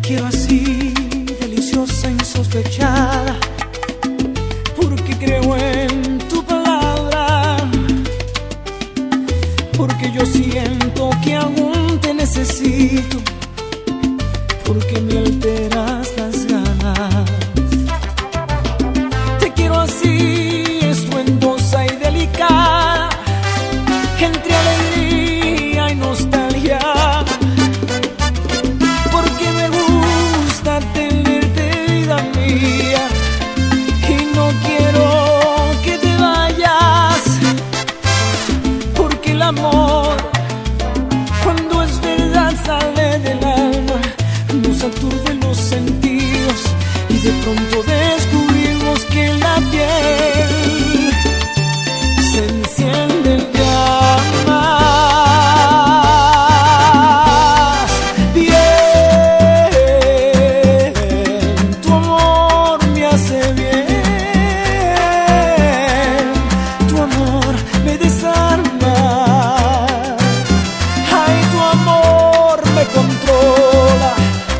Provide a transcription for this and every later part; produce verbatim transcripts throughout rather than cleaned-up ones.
quiero así, deliciosa, insospechada, porque creo en tu palabra, porque yo siento que aún te necesito, porque me alteras las ganas. Te quiero así, estruendosa y delicada, entre alegría y nostalgia, porque me gusta tenerte, vida mía, y no quiero que te vayas, porque el amor, cuando es verdad, sale del alma, nos aturde los sentidos y de pronto descubrimos que en la piel se encienden llamas. Bien, tu amor me hace bien, tu amor me desarma, ay, tu amor me controla.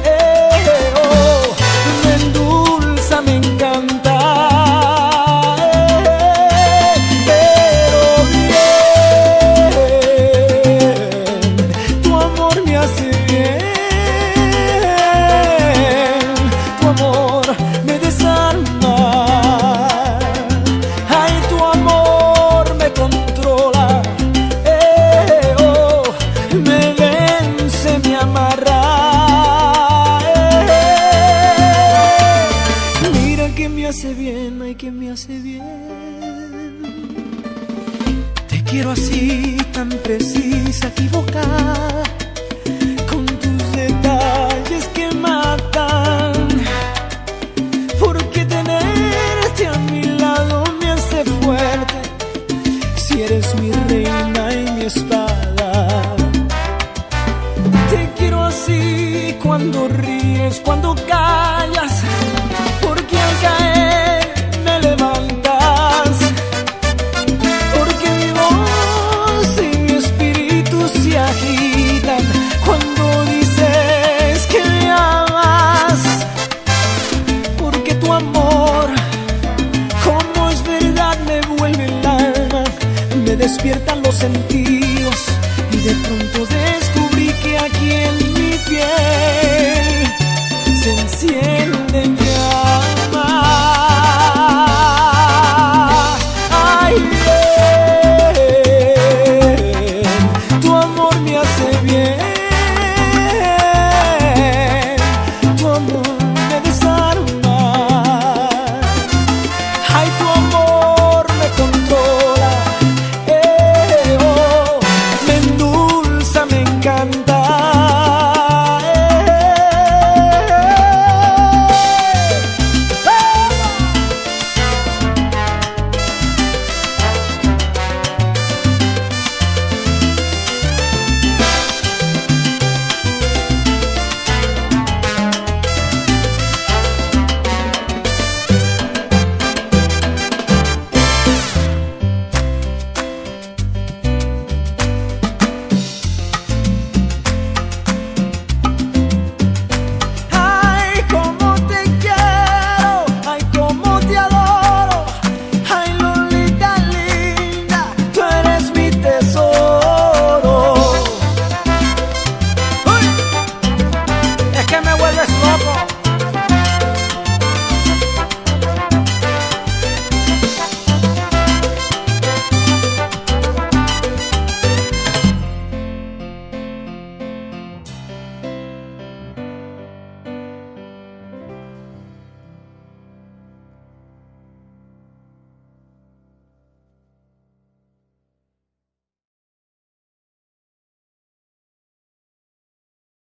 Me hace bien, ay, que me hace bien. Te quiero así, tan precisa, equivocada, con tus detalles que matan, porque tenerte a mi lado me hace fuerte, si eres mi reina y mi espada. Te quiero así, cuando ríes, cuando callas, porque al caer me levantas, porque mi voz y mi espíritu se agitan cuando dices que me amas, porque tu amor, como es verdad, me vuelve el alma, me despiertan los sentidos y de pronto descubrí que aquí en mi piel se encienden